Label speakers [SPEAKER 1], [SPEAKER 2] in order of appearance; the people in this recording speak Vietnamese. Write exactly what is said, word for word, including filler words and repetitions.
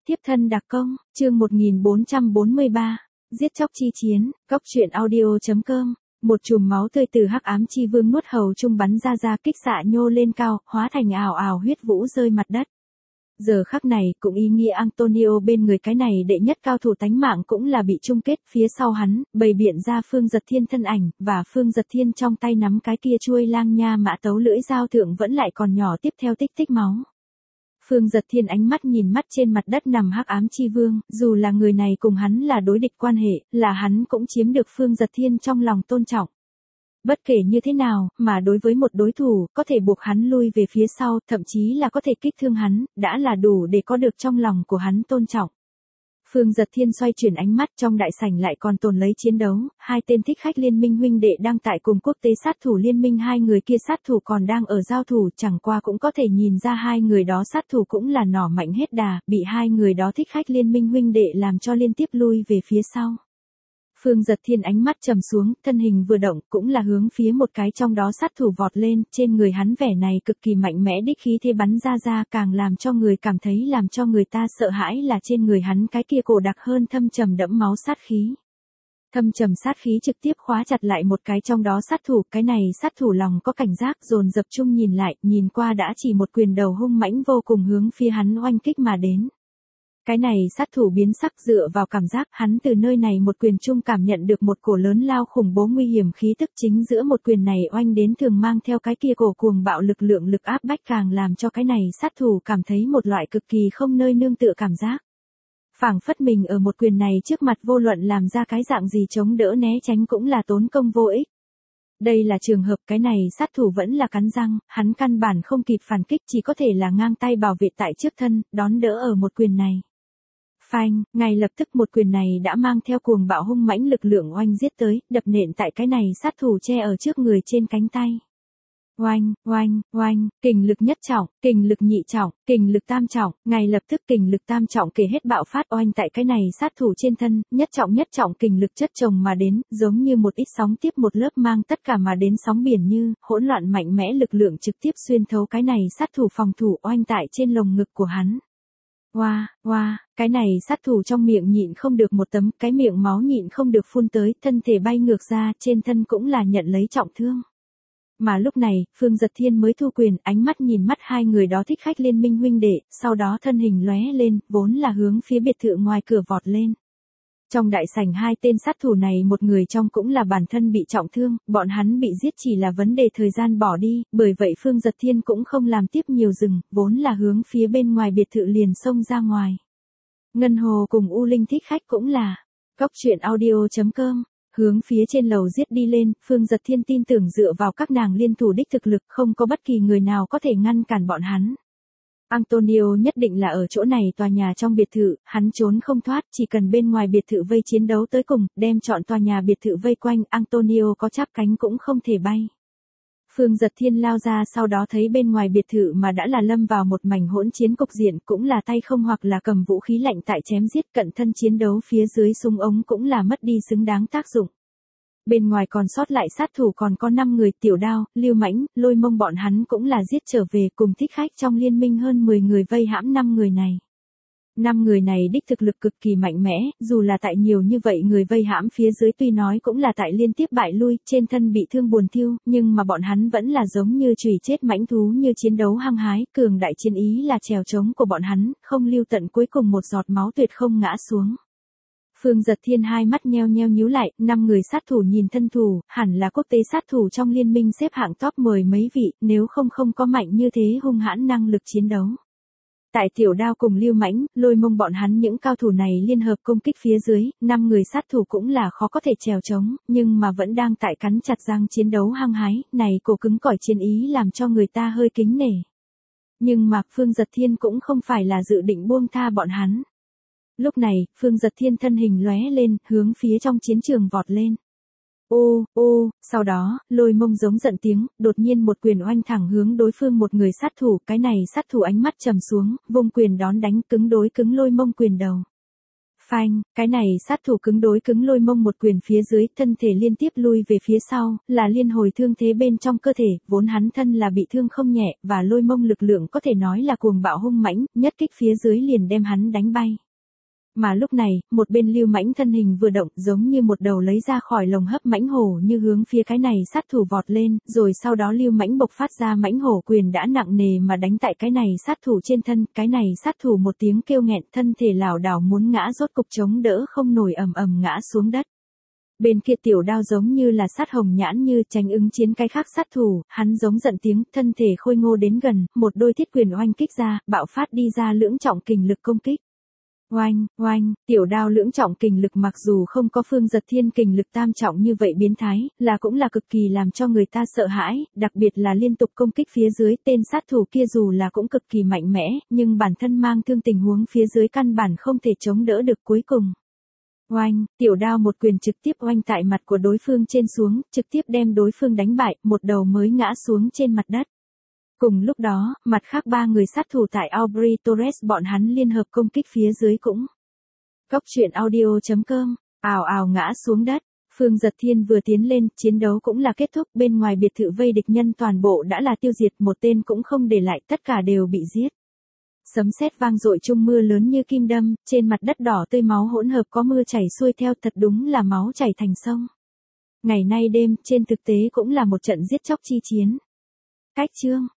[SPEAKER 1] Tiếp thân đặc công, chương một nghìn bốn trăm bốn mươi ba, giết chóc chi chiến, góc truyện audio chấm com. Một chùm máu tươi từ hắc ám chi vương nuốt hầu trung bắn ra ra kích xạ nhô lên cao, hóa thành ào ào huyết vũ rơi mặt đất. Giờ khắc này cũng ý nghĩa Antonio bên người cái này đệ nhất cao thủ tánh mạng cũng là bị chung kết, phía sau hắn, bày biện ra Phương Giật Thiên thân ảnh, và Phương Giật Thiên trong tay nắm cái kia chuôi lang nha mã tấu lưỡi dao thượng vẫn lại còn nhỏ tiếp theo tích tích máu. Phương Giật Thiên ánh mắt nhìn mắt trên mặt đất nằm hắc ám chi vương, dù là người này cùng hắn là đối địch quan hệ, là hắn cũng chiếm được Phương Giật Thiên trong lòng tôn trọng. Bất kể như thế nào, mà đối với một đối thủ, có thể buộc hắn lui về phía sau, thậm chí là có thể kích thương hắn, đã là đủ để có được trong lòng của hắn tôn trọng. Phương Giật Thiên xoay chuyển ánh mắt, trong đại sảnh lại còn tồn lấy chiến đấu, hai tên thích khách liên minh huynh đệ đang tại cùng quốc tế sát thủ liên minh, hai người kia sát thủ còn đang ở giao thủ, chẳng qua cũng có thể nhìn ra hai người đó sát thủ cũng là nỏ mạnh hết đà, bị hai người đó thích khách liên minh huynh đệ làm cho liên tiếp lui về phía sau. Phương Giật Thiên ánh mắt trầm xuống, thân hình vừa động, cũng là hướng phía một cái trong đó sát thủ vọt lên, trên người hắn vẻ này cực kỳ mạnh mẽ đích khí thế bắn ra ra, càng làm cho người cảm thấy làm cho người ta sợ hãi là trên người hắn cái kia cổ đặc hơn thâm trầm đẫm máu sát khí. Thâm trầm sát khí trực tiếp khóa chặt lại một cái trong đó sát thủ, cái này sát thủ lòng có cảnh giác, dồn dập chung nhìn lại, nhìn qua đã chỉ một quyền đầu hung mãnh vô cùng hướng phía hắn oanh kích mà đến. Cái này sát thủ biến sắc dựa vào cảm giác, hắn từ nơi này một quyền chung cảm nhận được một cổ lớn lao khủng bố nguy hiểm khí tức, chính giữa một quyền này oanh đến thường mang theo cái kia cổ cuồng bạo lực lượng lực áp bách, càng làm cho cái này sát thủ cảm thấy một loại cực kỳ không nơi nương tựa cảm giác. Phảng phất mình ở một quyền này trước mặt vô luận làm ra cái dạng gì chống đỡ né tránh cũng là tốn công vô ích. Đây là trường hợp cái này sát thủ vẫn là cắn răng, hắn căn bản không kịp phản kích, chỉ có thể là ngang tay bảo vệ tại trước thân, đón đỡ ở một quyền này. Phanh, ngay lập tức một quyền này đã mang theo cuồng bạo hung mãnh lực lượng oanh giết tới, đập nện tại cái này sát thủ che ở trước người trên cánh tay. Oanh, oanh, oanh, kình lực nhất trọng, kình lực nhị trọng, kình lực tam trọng, ngay lập tức kình lực tam trọng kể hết bạo phát oanh tại cái này sát thủ trên thân, nhất trọng nhất trọng kình lực chất chồng mà đến, giống như một ít sóng tiếp một lớp mang tất cả mà đến sóng biển như, hỗn loạn mạnh mẽ lực lượng trực tiếp xuyên thấu cái này sát thủ phòng thủ oanh tại trên lồng ngực của hắn. Oa, wow, oa, wow, cái này sát thủ trong miệng nhịn không được một tấm, cái miệng máu nhịn không được phun tới, thân thể bay ngược ra, trên thân cũng là nhận lấy trọng thương. Mà lúc này, Phương Giật Thiên mới thu quyền, ánh mắt nhìn mắt hai người đó thích khách liên minh huynh đệ, sau đó thân hình lóe lên, vốn là hướng phía biệt thự ngoài cửa vọt lên. Trong đại sảnh hai tên sát thủ này một người trong cũng là bản thân bị trọng thương, bọn hắn bị giết chỉ là vấn đề thời gian bỏ đi, bởi vậy Phương Giật Thiên cũng không làm tiếp nhiều dừng, vốn là hướng phía bên ngoài biệt thự liền xông ra ngoài. Ngân Hồ cùng U Linh thích khách cũng là, góc truyện audio chấm com, hướng phía trên lầu giết đi lên, Phương Giật Thiên tin tưởng dựa vào các nàng liên thủ đích thực lực không có bất kỳ người nào có thể ngăn cản bọn hắn. Antonio nhất định là ở chỗ này tòa nhà trong biệt thự, hắn trốn không thoát, chỉ cần bên ngoài biệt thự vây chiến đấu tới cùng, đem chọn tòa nhà biệt thự vây quanh, Antonio có chắp cánh cũng không thể bay. Phương Giật Thiên lao ra sau đó thấy bên ngoài biệt thự mà đã là lâm vào một mảnh hỗn chiến cục diện, cũng là tay không hoặc là cầm vũ khí lạnh tại chém giết, cận thân chiến đấu phía dưới súng ống cũng là mất đi xứng đáng tác dụng. Bên ngoài còn sót lại sát thủ còn có năm người, Tiểu Đao, Lưu Mãnh, Lôi Mông bọn hắn cũng là giết trở về, cùng thích khách trong liên minh hơn mười người vây hãm năm người này. năm người này đích thực lực cực kỳ mạnh mẽ, dù là tại nhiều như vậy người vây hãm phía dưới tuy nói cũng là tại liên tiếp bại lui, trên thân bị thương buồn thiêu, nhưng mà bọn hắn vẫn là giống như chùy chết mãnh thú, như chiến đấu hăng hái, cường đại chiến ý là trèo trống của bọn hắn, không lưu tận cuối cùng một giọt máu tuyệt không ngã xuống. Phương Giật Thiên hai mắt nheo nheo nhíu lại, năm người sát thủ nhìn thân thủ, hẳn là quốc tế sát thủ trong liên minh xếp hạng top mười mấy vị, nếu không không có mạnh như thế hung hãn năng lực chiến đấu. Tại Tiểu Đao cùng Lưu Mãnh, Lôi Mông bọn hắn những cao thủ này liên hợp công kích phía dưới, năm người sát thủ cũng là khó có thể trèo trống, nhưng mà vẫn đang tại cắn chặt răng chiến đấu hăng hái, này cổ cứng cỏi chiến ý làm cho người ta hơi kính nể. Nhưng mà Phương Giật Thiên cũng không phải là dự định buông tha bọn hắn. Lúc này, Phương Giật Thiên thân hình lóe lên, hướng phía trong chiến trường vọt lên. Ô, ô, sau đó, Lôi Mông giống giận tiếng, đột nhiên một quyền oanh thẳng hướng đối phương một người sát thủ, cái này sát thủ ánh mắt trầm xuống, vung quyền đón đánh cứng đối cứng Lôi Mông quyền đầu. Phanh, cái này sát thủ cứng đối cứng lôi mông một quyền phía dưới, thân thể liên tiếp lui về phía sau, là liên hồi thương thế bên trong cơ thể, vốn hắn thân là bị thương không nhẹ, và lôi mông lực lượng có thể nói là cuồng bạo hung mãnh, nhất kích phía dưới liền đem hắn đánh bay. Mà lúc này, một bên Lưu Mãnh thân hình vừa động, giống như một đầu lấy ra khỏi lồng hấp mãnh hổ như hướng phía cái này sát thủ vọt lên, rồi sau đó Lưu Mãnh bộc phát ra mãnh hổ quyền đã nặng nề mà đánh tại cái này sát thủ trên thân, cái này sát thủ một tiếng kêu nghẹn, thân thể lảo đảo muốn ngã, rốt cục chống đỡ không nổi, ầm ầm ngã xuống đất. Bên kia Tiểu Đao giống như là sát hồng nhãn như tránh ứng chiến cái khác sát thủ, hắn giống giận tiếng, thân thể khôi ngô đến gần, một đôi thiết quyền oanh kích ra, bạo phát đi ra lưỡng trọng kình lực công kích. Oanh, oanh, Tiểu Đao lưỡng trọng kình lực mặc dù không có Phương Giật Thiên kình lực tam trọng như vậy biến thái, là cũng là cực kỳ làm cho người ta sợ hãi, đặc biệt là liên tục công kích phía dưới, tên sát thủ kia dù là cũng cực kỳ mạnh mẽ, nhưng bản thân mang thương tình huống phía dưới căn bản không thể chống đỡ được cuối cùng. Oanh, Tiểu Đao một quyền trực tiếp oanh tại mặt của đối phương trên xuống, trực tiếp đem đối phương đánh bại, một đầu mới ngã xuống trên mặt đất. Cùng lúc đó, mặt khác ba người sát thủ tại Aubrey Torres bọn hắn liên hợp công kích phía dưới cũng. Cốc truyện audio chấm com, ào ào ngã xuống đất, Phương Giật Thiên vừa tiến lên, chiến đấu cũng là kết thúc, bên ngoài biệt thự vây địch nhân toàn bộ đã là tiêu diệt, một tên cũng không để lại, tất cả đều bị giết. Sấm sét vang dội chung mưa lớn như kim đâm, trên mặt đất đỏ tươi máu hỗn hợp có mưa chảy xuôi theo, thật đúng là máu chảy thành sông. Ngày nay đêm, trên thực tế cũng là một trận giết chóc chi chiến. Cách chương